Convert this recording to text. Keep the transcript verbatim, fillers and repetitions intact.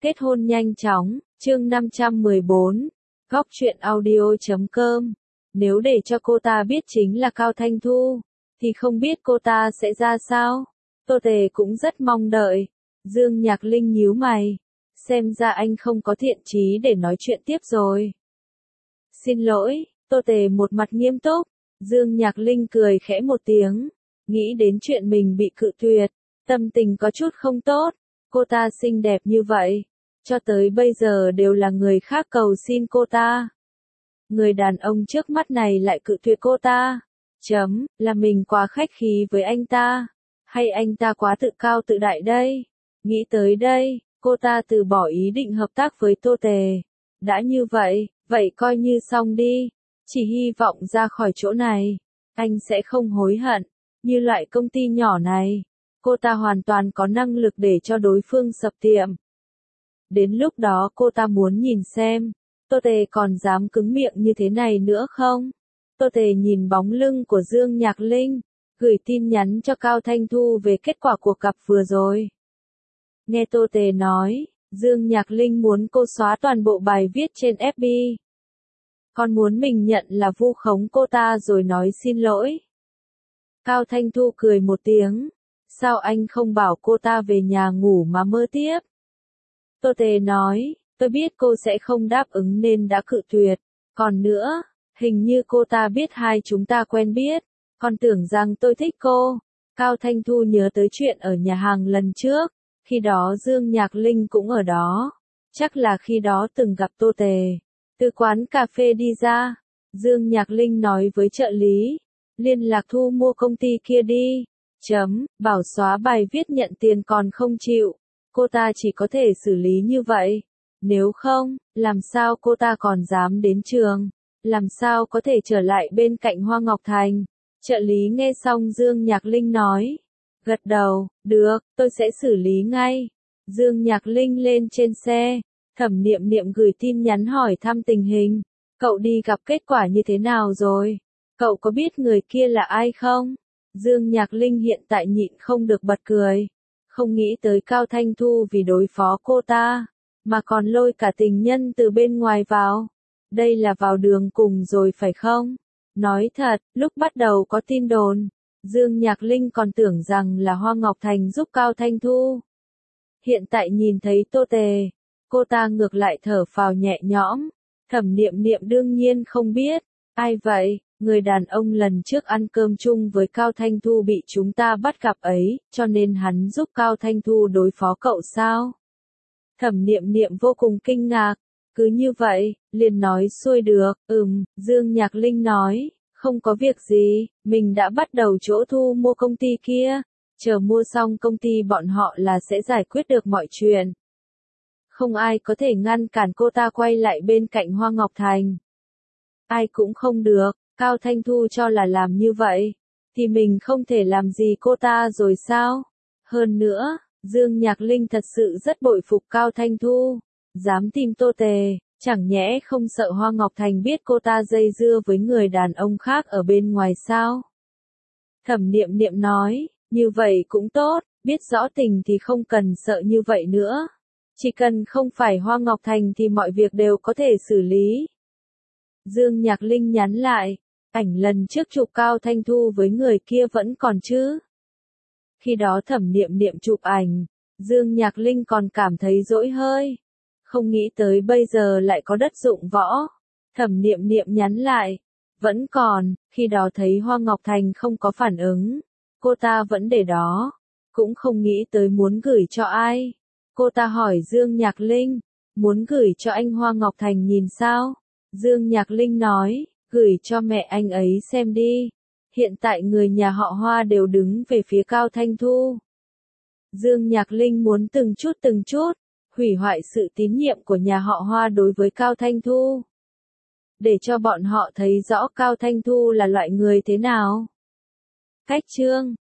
Kết hôn nhanh chóng, chương năm trăm mười bốn, góc truyện audio chấm com. Nếu để cho cô ta biết chính là Cao Thanh Thu, thì không biết cô ta sẽ ra sao? Tô Tề cũng rất mong đợi. Dương Nhạc Linh nhíu mày. Xem ra anh không có thiện chí để nói chuyện tiếp rồi. Xin lỗi, Tô Tề một mặt nghiêm túc. Dương Nhạc Linh cười khẽ một tiếng. Nghĩ đến chuyện mình bị cự tuyệt, tâm tình có chút không tốt. Cô ta xinh đẹp như vậy, cho tới bây giờ đều là người khác cầu xin cô ta. Người đàn ông trước mắt này lại cự tuyệt cô ta. Chấm, là mình quá khách khí với anh ta, hay anh ta quá tự cao tự đại đây? Nghĩ tới đây, cô ta từ bỏ ý định hợp tác với Tô Tề. Đã như vậy, vậy coi như xong đi. Chỉ hy vọng ra khỏi chỗ này, anh sẽ không hối hận. Như loại công ty nhỏ này, cô ta hoàn toàn có năng lực để cho đối phương sập tiệm. Đến lúc đó cô ta muốn nhìn xem, Tô Tề còn dám cứng miệng như thế này nữa không? Tô Tề nhìn bóng lưng của Dương Nhạc Linh, gửi tin nhắn cho Cao Thanh Thu về kết quả cuộc gặp vừa rồi. Nghe Tô Tề nói, Dương Nhạc Linh muốn cô xóa toàn bộ bài viết trên ép bê. Còn muốn mình nhận là vu khống cô ta rồi nói xin lỗi. Cao Thanh Thu cười một tiếng. Sao anh không bảo cô ta về nhà ngủ mà mơ tiếp? Tô Tề nói, tôi biết cô sẽ không đáp ứng nên đã cự tuyệt. Còn nữa, hình như cô ta biết hai chúng ta quen biết, còn tưởng rằng tôi thích cô. Cao Thanh Thu nhớ tới chuyện ở nhà hàng lần trước, khi đó Dương Nhạc Linh cũng ở đó. Chắc là khi đó từng gặp Tô Tề. Từ quán cà phê đi ra, Dương Nhạc Linh nói với trợ lý, liên lạc thu mua công ty kia đi. Chấm, bảo xóa bài viết nhận tiền còn không chịu. Cô ta chỉ có thể xử lý như vậy. Nếu không, làm sao cô ta còn dám đến trường? Làm sao có thể trở lại bên cạnh Hoa Ngọc Thành? Trợ lý nghe xong Dương Nhạc Linh nói. Gật đầu, được, tôi sẽ xử lý ngay. Dương Nhạc Linh lên trên xe. Thẩm Niệm Niệm gửi tin nhắn hỏi thăm tình hình. Cậu đi gặp kết quả như thế nào rồi? Cậu có biết người kia là ai không? Dương Nhạc Linh hiện tại nhịn không được bật cười. Không nghĩ tới Cao Thanh Thu vì đối phó cô ta, mà còn lôi cả tình nhân từ bên ngoài vào. Đây là vào đường cùng rồi phải không? Nói thật, lúc bắt đầu có tin đồn, Dương Nhạc Linh còn tưởng rằng là Hoa Ngọc Thành giúp Cao Thanh Thu. Hiện tại nhìn thấy Tô Tề, cô ta ngược lại thở phào nhẹ nhõm. Thẩm Niệm Niệm đương nhiên không biết. Ai vậy? Người đàn ông lần trước ăn cơm chung với Cao Thanh Thu bị chúng ta bắt gặp ấy, cho nên hắn giúp Cao Thanh Thu đối phó cậu sao? Thẩm Niệm Niệm vô cùng kinh ngạc. Cứ như vậy, liền nói xuôi được. Ừm, Dương Nhạc Linh nói, không có việc gì, mình đã bắt đầu chỗ thu mua công ty kia. Chờ mua xong công ty bọn họ là sẽ giải quyết được mọi chuyện. Không ai có thể ngăn cản cô ta quay lại bên cạnh Hoa Ngọc Thành. Ai cũng không được. Cao Thanh Thu cho là làm như vậy, thì mình không thể làm gì cô ta rồi sao? Hơn nữa, Dương Nhạc Linh thật sự rất bội phục Cao Thanh Thu. Dám tìm Tô Tề, chẳng nhẽ không sợ Hoa Ngọc Thành biết cô ta dây dưa với người đàn ông khác ở bên ngoài sao? Thẩm Niệm Niệm nói, như vậy cũng tốt, biết rõ tình thì không cần sợ như vậy nữa. Chỉ cần không phải Hoa Ngọc Thành thì mọi việc đều có thể xử lý. Dương Nhạc Linh nhắn lại, ảnh lần trước chụp Cao Thanh Thu với người kia vẫn còn chứ? Khi đó Thẩm Niệm Niệm chụp ảnh, Dương Nhạc Linh còn cảm thấy dỗi hơi. Không nghĩ tới bây giờ lại có đất dụng võ. Thẩm Niệm Niệm nhắn lại, vẫn còn, khi đó thấy Hoa Ngọc Thành không có phản ứng. Cô ta vẫn để đó, cũng không nghĩ tới muốn gửi cho ai. Cô ta hỏi Dương Nhạc Linh, muốn gửi cho anh Hoa Ngọc Thành nhìn sao? Dương Nhạc Linh nói, gửi cho mẹ anh ấy xem đi. Hiện tại người nhà họ Hoa đều đứng về phía Cao Thanh Thu. Dương Nhạc Linh muốn từng chút từng chút, hủy hoại sự tín nhiệm của nhà họ Hoa đối với Cao Thanh Thu. Để cho bọn họ thấy rõ Cao Thanh Thu là loại người thế nào. Cách chương